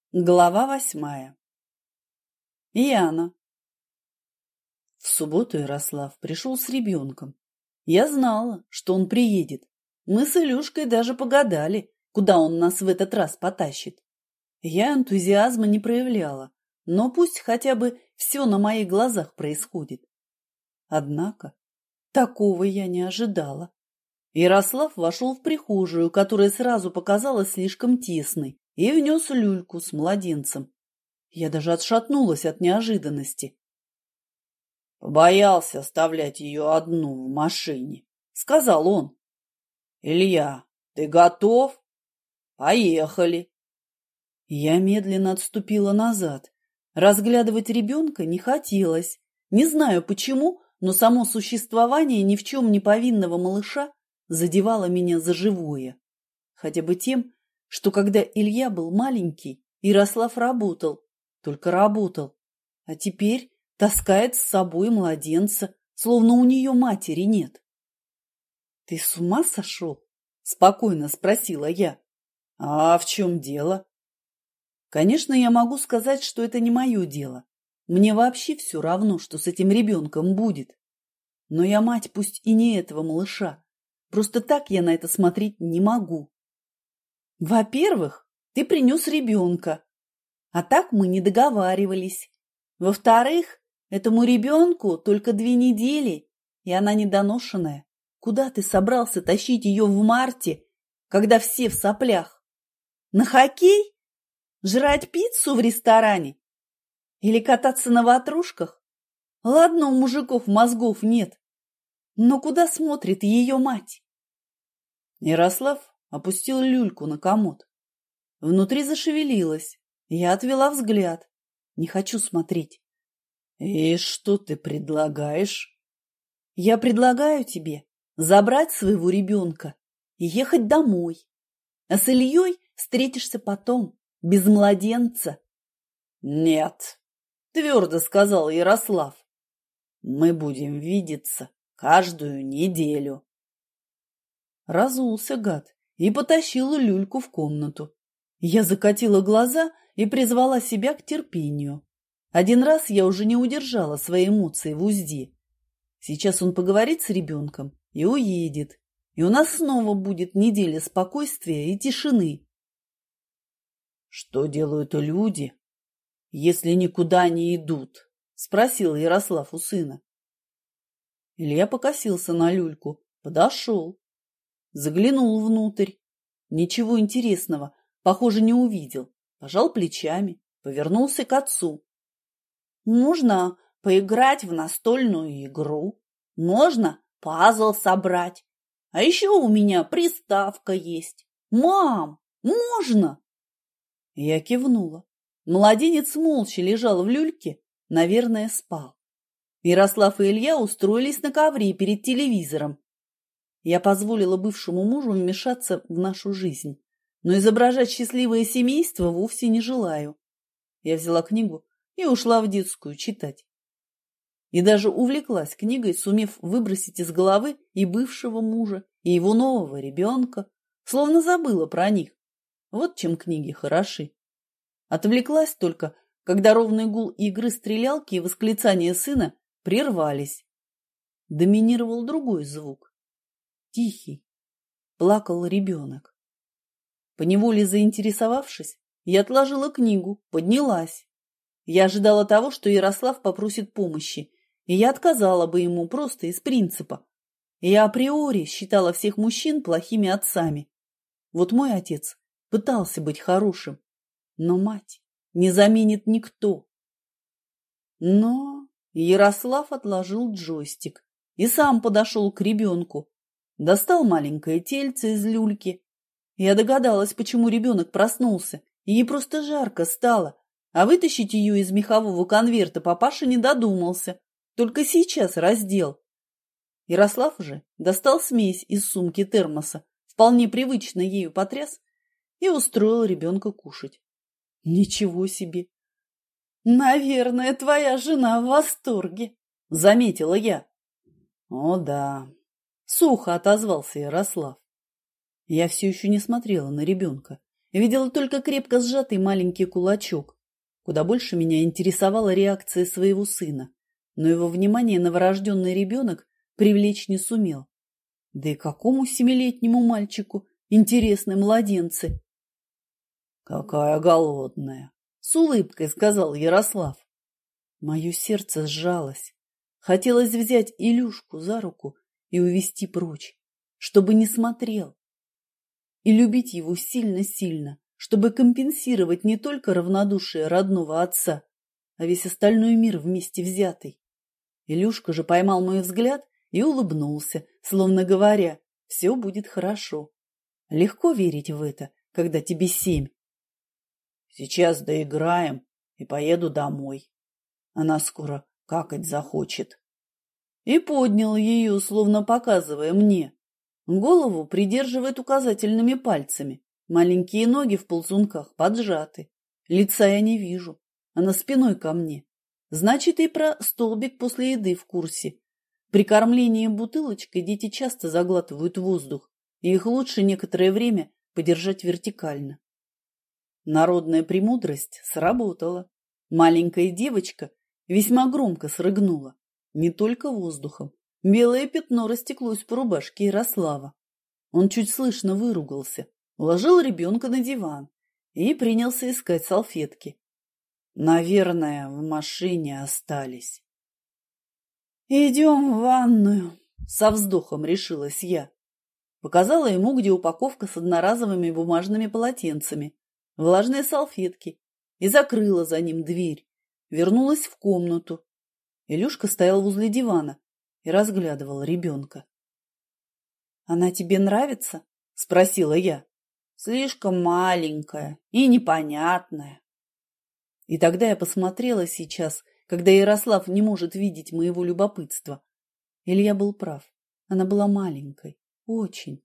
Глава 8. Яна. В субботу Ярослав пришел с ребенком. Я знала, что он приедет. Мы с Илюшкой даже погадали, куда он нас в этот раз потащит. Я энтузиазма не проявляла, но пусть хотя бы все на моих глазах происходит. Однако такого я не ожидала. Ярослав вошел в прихожую, которая сразу показалась слишком тесной, и внес люльку с младенцем. Я даже отшатнулась от неожиданности. «Побоялся оставлять ее одну в машине», — сказал он. «Илья, ты готов? Поехали». Я медленно отступила назад. Разглядывать ребенка не хотелось. Не знаю почему, но само существование ни в чем не повинного малыша задевало меня за живое. Хотя бы тем, что когда Илья был маленький, Ярослав работал, только работал, а теперь таскает с собой младенца, словно у нее матери нет. — Ты с ума сошел? — спокойно спросила я. — А в чем дело? Конечно, я могу сказать, что это не мое дело. Мне вообще все равно, что с этим ребенком будет. Но я мать пусть и не этого малыша. Просто так я на это смотреть не могу. Во-первых, ты принес ребенка, а так мы не договаривались. Во-вторых, этому ребенку только 2 недели, и она недоношенная. Куда ты собрался тащить ее в марте, когда все в соплях? На хоккей? Жрать пиццу в ресторане? Или кататься на ватрушках? Ладно, у мужиков мозгов нет, но куда смотрит ее мать? Ярослав опустил люльку на комод. Внутри зашевелилась. Я отвела взгляд. Не хочу смотреть. И что ты предлагаешь? Я предлагаю тебе забрать своего ребенка и ехать домой. А с Ильей встретишься потом, без младенца. Нет, твердо сказал Ярослав. Мы будем видеться каждую неделю. Разулся гад и потащил люльку в комнату. Я закатила глаза и призвала себя к терпению. Один раз я уже не удержала свои эмоции в узде. Сейчас он поговорит с ребенком и уедет, и у нас снова будет неделя спокойствия и тишины. — Что делают люди, если никуда не идут? — спросил Ярослав у сына. Илья покосился на люльку, подошел. Заглянул внутрь. Ничего интересного, похоже, не увидел. Пожал плечами, повернулся к отцу. Можно поиграть в настольную игру. Можно пазл собрать. А еще у меня приставка есть. Мам, можно? Я кивнула. Младенец молча лежал в люльке, наверное, спал. Ярослав и Илья устроились на ковре перед телевизором. Я позволила бывшему мужу вмешаться в нашу жизнь, но изображать счастливое семейство вовсе не желаю. Я взяла книгу и ушла в детскую читать. И даже увлеклась книгой, сумев выбросить из головы и бывшего мужа, и его нового ребенка, словно забыла про них. Вот чем книги хороши. Отвлеклась только, когда ровный гул игры стрелялки и восклицания сына прервались. Доминировал другой звук. Тихий. Плакал ребенок. Поневоле заинтересовавшись, я отложила книгу, поднялась. Я ожидала того, что Ярослав попросит помощи, и я отказала бы ему просто из принципа. Я априори считала всех мужчин плохими отцами. Вот мой отец пытался быть хорошим, но мать не заменит никто. Но Ярослав отложил джойстик и сам подошел к ребенку. Достал маленькое тельце из люльки. Я догадалась, почему ребенок проснулся. Ей просто жарко стало, а вытащить ее из мехового конверта папаша не додумался. Только сейчас раздел. Ярослав же достал смесь из сумки термоса, вполне привычно ею потряс и устроил ребенка кушать. Ничего себе! Наверное, твоя жена в восторге, заметила я. О да. Сухо отозвался Ярослав. Я все еще не смотрела на ребенка. видела только крепко сжатый маленький кулачок. Куда больше меня интересовала реакция своего сына, но его внимание новорожденный ребенок привлечь не сумел. Да и какому 7-летнему мальчику интересны младенцы? «Какая голодная!» — с улыбкой сказал Ярослав. Мое сердце сжалось. Хотелось взять Илюшку за руку и увести прочь, чтобы не смотрел. И любить его сильно-сильно, чтобы компенсировать не только равнодушие родного отца, а весь остальной мир вместе взятый. Илюшка же поймал мой взгляд и улыбнулся, словно говоря, все будет хорошо. Легко верить в это, когда тебе 7. Сейчас доиграем и поеду домой. Она скоро какать захочет. И поднял ее, словно показывая мне. Голову придерживает указательными пальцами. Маленькие ноги в ползунках поджаты. Лица я не вижу. Она спиной ко мне. Значит, и про столбик после еды в курсе. При кормлении бутылочкой дети часто заглатывают воздух, и их лучше некоторое время подержать вертикально. Народная премудрость сработала. Маленькая девочка весьма громко срыгнула. Не только воздухом. Белое пятно растеклось по рубашке Ярослава. Он чуть слышно выругался, уложил ребенка на диван и принялся искать салфетки. Наверное, в машине остались. «Идем в ванную», — со вздохом решилась я. Показала ему, где упаковка с одноразовыми бумажными полотенцами, влажные салфетки, и закрыла за ним дверь. Вернулась в комнату. Илюшка стоял возле дивана и разглядывал ребенка. «Она тебе нравится?» — спросила я. «Слишком маленькая и непонятная». И тогда я посмотрела сейчас, когда Ярослав не может видеть моего любопытства. Илья был прав. Она была маленькой. Очень.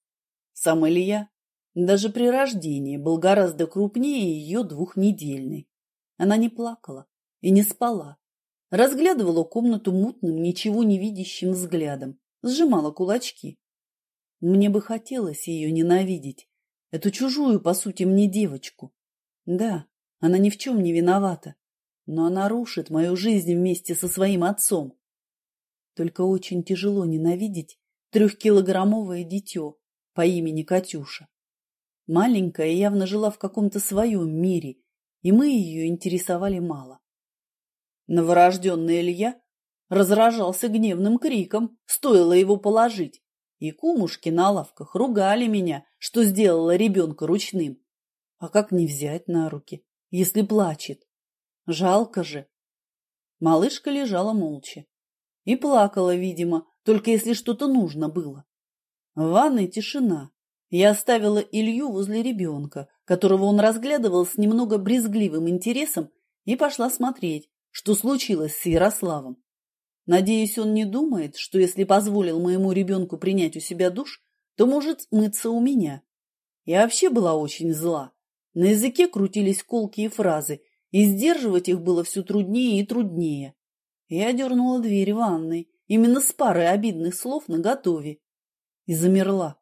Сам Илья даже при рождении был гораздо крупнее ее 2-недельной. Она не плакала и не спала. Разглядывала комнату мутным, ничего не видящим взглядом. Сжимала кулачки. Мне бы хотелось ее ненавидеть. Эту чужую, по сути, мне девочку. Да, она ни в чем не виновата. Но она рушит мою жизнь вместе со своим отцом. Только очень тяжело ненавидеть 3-килограммовое дитё по имени Катюша. Маленькая явно жила в каком-то своем мире, и мы ее интересовали мало. Новорожденный Илья разражался гневным криком, стоило его положить, и кумушки на лавках ругали меня, что сделала ребенка ручным. А как не взять на руки, если плачет? Жалко же. Малышка лежала молча и плакала, видимо, только если что-то нужно было. В ванной тишина. Я оставила Илью возле ребенка, которого он разглядывал с немного брезгливым интересом, и пошла смотреть, что случилось с Ярославом. Надеюсь, он не думает, что если позволил моему ребенку принять у себя душ, то может мыться у меня. Я вообще была очень зла. На языке крутились колкие фразы, и сдерживать их было все труднее и труднее. Я дернула дверь ванной, именно с парой обидных слов наготове, и замерла.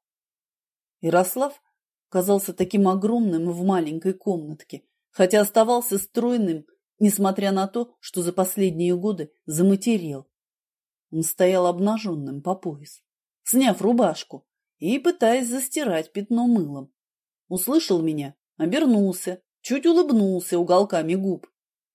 Ярослав казался таким огромным в маленькой комнатке, хотя оставался стройным, несмотря на то, что за последние годы заматерел. Он стоял обнаженным по пояс, сняв рубашку и пытаясь застирать пятно мылом. Услышал меня, обернулся, чуть улыбнулся уголками губ.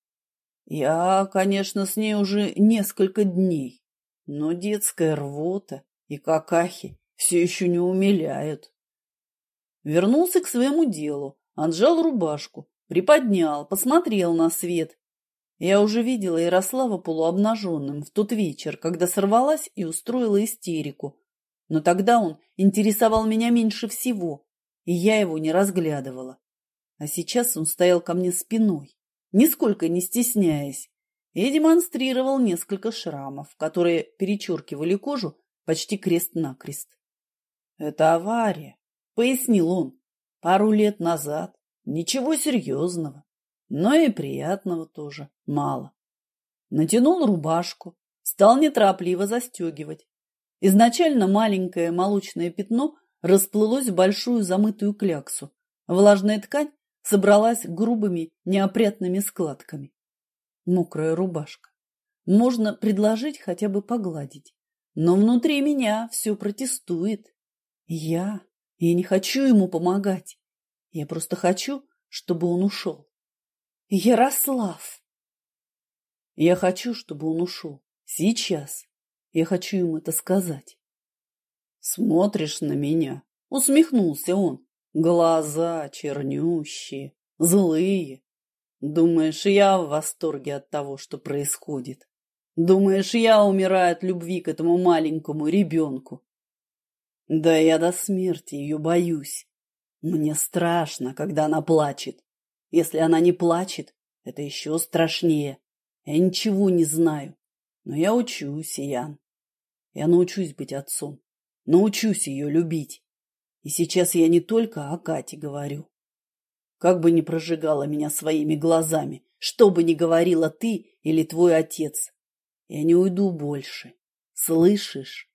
Я, конечно, с ней уже несколько дней, но детская рвота и какахи все еще не умиляют. Вернулся к своему делу, отжал рубашку, приподнял, посмотрел на свет. Я уже видела Ярослава полуобнаженным в тот вечер, когда сорвалась и устроила истерику. Но тогда он интересовал меня меньше всего, и я его не разглядывала. А сейчас он стоял ко мне спиной, нисколько не стесняясь, и демонстрировал несколько шрамов, которые перечеркивали кожу почти крест-накрест. «Это авария», — пояснил он, — «пару лет назад. Ничего серьезного, но и приятного тоже мало». Натянул рубашку, стал неторопливо застегивать. Изначально маленькое молочное пятно расплылось в большую замытую кляксу, Влажная ткань собралась грубыми, неопрятными складками. Мокрая рубашка. Можно предложить хотя бы погладить. Но внутри меня все протестует. Я не хочу ему помогать. Я просто хочу, чтобы он ушел. Ярослав! Я хочу, чтобы он ушел. Сейчас. Я хочу ему это сказать. Смотришь на меня? Усмехнулся он. Глаза чернющие, злые. Думаешь, я в восторге от того, что происходит? Думаешь, я умираю от любви к этому маленькому ребенку? Да я до смерти ее боюсь. Мне страшно, когда она плачет. Если она не плачет, это еще страшнее. Я ничего не знаю, но я учусь, Ян. Я научусь быть отцом, научусь ее любить. И сейчас я не только о Кате говорю. Как бы ни прожигала меня своими глазами, что бы ни говорила ты или твой отец, я не уйду больше. Слышишь?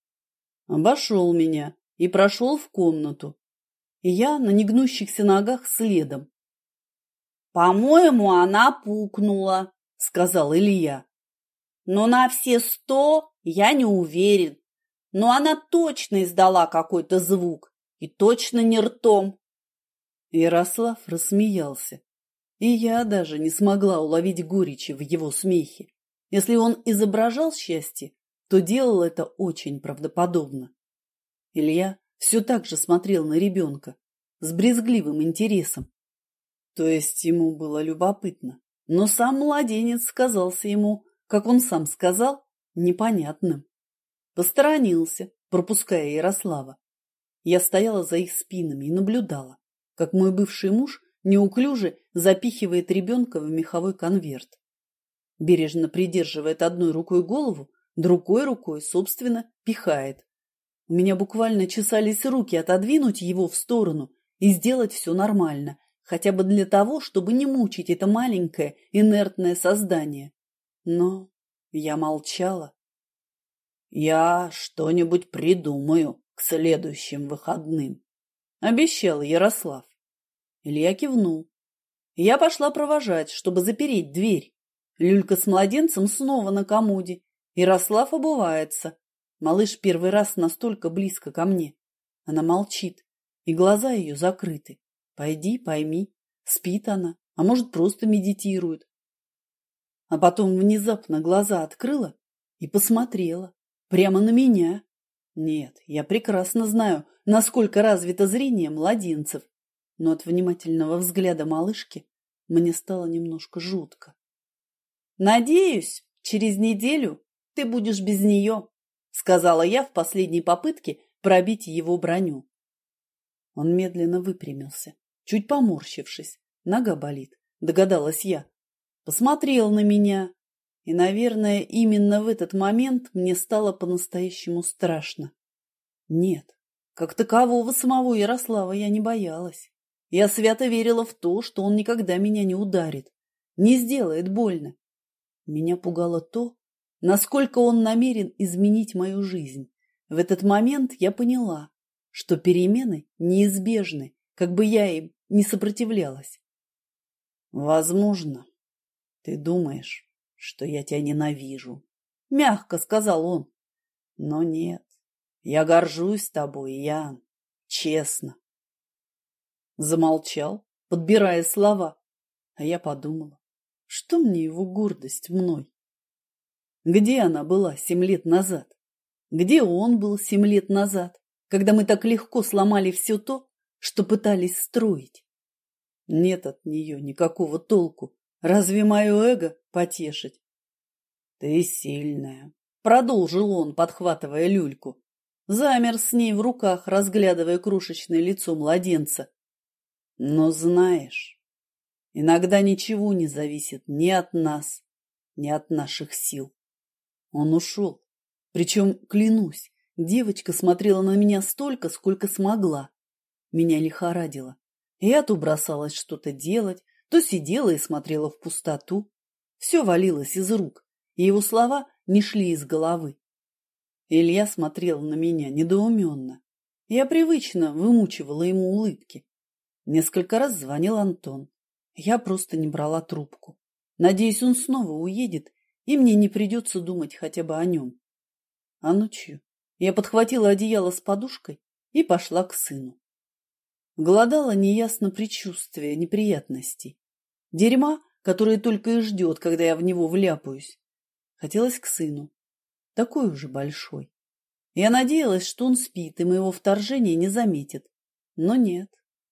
Обошел меня и прошел в комнату. И я на негнущихся ногах следом. «По-моему, она пукнула», — сказал Илья. «Но на все 100 я не уверен. Но она точно издала какой-то звук. И точно не ртом». Ярослав рассмеялся. И я даже не смогла уловить горечи в его смехе. Если он изображал счастье, то делал это очень правдоподобно. Илья все так же смотрел на ребенка с брезгливым интересом. То есть ему было любопытно, но сам младенец казался ему, как он сам сказал, непонятным. Посторонился, пропуская Ярослава. Я стояла за их спинами и наблюдала, как мой бывший муж неуклюже запихивает ребенка в меховой конверт. Бережно придерживает одной рукой голову, другой рукой, собственно, пихает. У меня буквально чесались руки отодвинуть его в сторону и сделать все нормально, хотя бы для того, чтобы не мучить это маленькое инертное создание. Но я молчала. «Я что-нибудь придумаю к следующим выходным», — обещал Ярослав. Илья кивнул. Я пошла провожать, чтобы запереть дверь. Люлька с младенцем снова на комоде. Ярослав обувается. Малыш первый раз настолько близко ко мне. Она молчит, и глаза ее закрыты. Пойди, пойми, спит она, а может, просто медитирует. А потом внезапно глаза открыла и посмотрела прямо на меня. Нет, я прекрасно знаю, насколько развито зрение младенцев, но от внимательного взгляда малышки мне стало немножко жутко. «Надеюсь, через неделю ты будешь без нее», — сказала я в последней попытке пробить его броню. Он медленно выпрямился, чуть поморщившись. Нога болит, догадалась я. Посмотрел на меня, и, наверное, именно в этот момент мне стало по-настоящему страшно. Нет, как такового самого Ярослава я не боялась. Я свято верила в то, что он никогда меня не ударит, не сделает больно. Меня пугало то, насколько он намерен изменить мою жизнь. В этот момент я поняла, что перемены неизбежны, как бы я им не сопротивлялась. «Возможно, ты думаешь, что я тебя ненавижу», — мягко сказал он. «Но нет, я горжусь тобой, Ян, честно». Замолчал, подбирая слова, а я подумала, что мне его гордость мной? Где она была 7 лет назад? Где он был 7 лет назад, когда мы так легко сломали все то, что пытались строить? Нет от нее никакого толку. Разве мое эго потешить? Ты сильная, продолжил он, подхватывая люльку. Замер с ней в руках, разглядывая крошечное лицо младенца. Но знаешь, иногда ничего не зависит ни от нас, ни от наших сил. Он ушел. Причем, клянусь, девочка смотрела на меня столько, сколько смогла. Меня лихорадило. Я то бросалась что-то делать, то сидела и смотрела в пустоту. Все валилось из рук, и его слова не шли из головы. Илья смотрел на меня недоуменно. Я привычно вымучивала ему улыбки. Несколько раз звонил Антон. Я просто не брала трубку. Надеюсь, он снова уедет, и мне не придется думать хотя бы о нем. А ночью я подхватила одеяло с подушкой и пошла к сыну. Голодало неясно предчувствие неприятностей. Дерьма, которое только и ждет, когда я в него вляпаюсь. Хотелось к сыну. Такой уже большой. Я надеялась, что он спит, и моего вторжения не заметит. Но нет.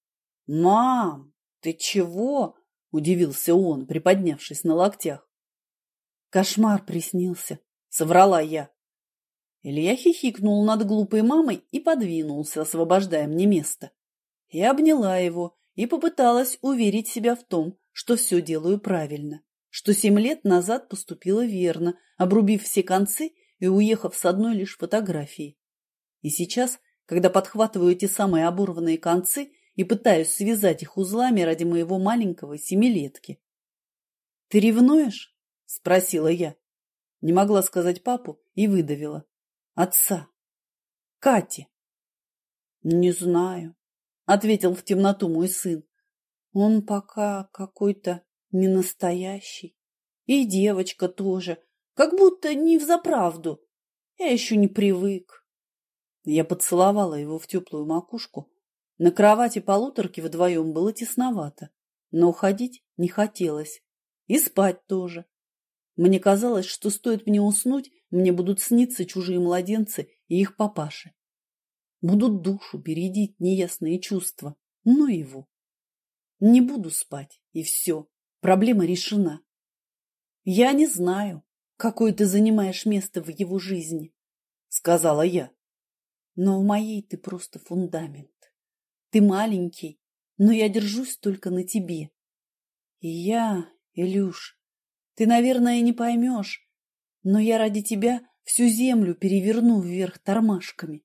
«Мам, ты чего?» – удивился он, приподнявшись на локтях. «Кошмар приснился», – соврала я. Илья хихикнул над глупой мамой и подвинулся, освобождая мне место. Я обняла его и попыталась уверить себя в том, что все делаю правильно, что 7 лет назад поступила верно, обрубив все концы и уехав с одной лишь фотографией. И сейчас, когда подхватываю эти самые оборванные концы и пытаюсь связать их узлами ради моего маленького 7-летки. «Ты ревнуешь?» – спросила я. Не могла сказать папу и выдавила. «Отца. Кате». «Не знаю», – ответил в темноту мой сын. «Он пока какой-то ненастоящий. И девочка тоже, как будто не взаправду. Я еще не привык». Я поцеловала его в теплую макушку. На кровати полуторки вдвоем было тесновато, но уходить не хотелось. И спать тоже. Мне казалось, что стоит мне уснуть, мне будут сниться чужие младенцы и их папаши. Будут душу бередить неясные чувства. Ну его. Не буду спать, и все. Проблема решена. «Я не знаю, какое ты занимаешь место в его жизни», — сказала я. «Но в моей ты просто фундамент. Ты маленький, но я держусь только на тебе. И я, Илюш, ты, наверное, не поймешь, но я ради тебя всю землю переверну вверх тормашками».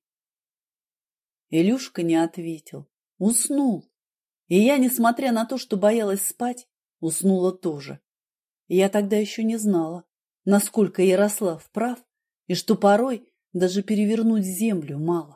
Илюшка не ответил. Уснул. И я, несмотря на то, что боялась спать, уснула тоже. И я тогда еще не знала, насколько Ярослав прав, и что порой даже перевернуть землю мало.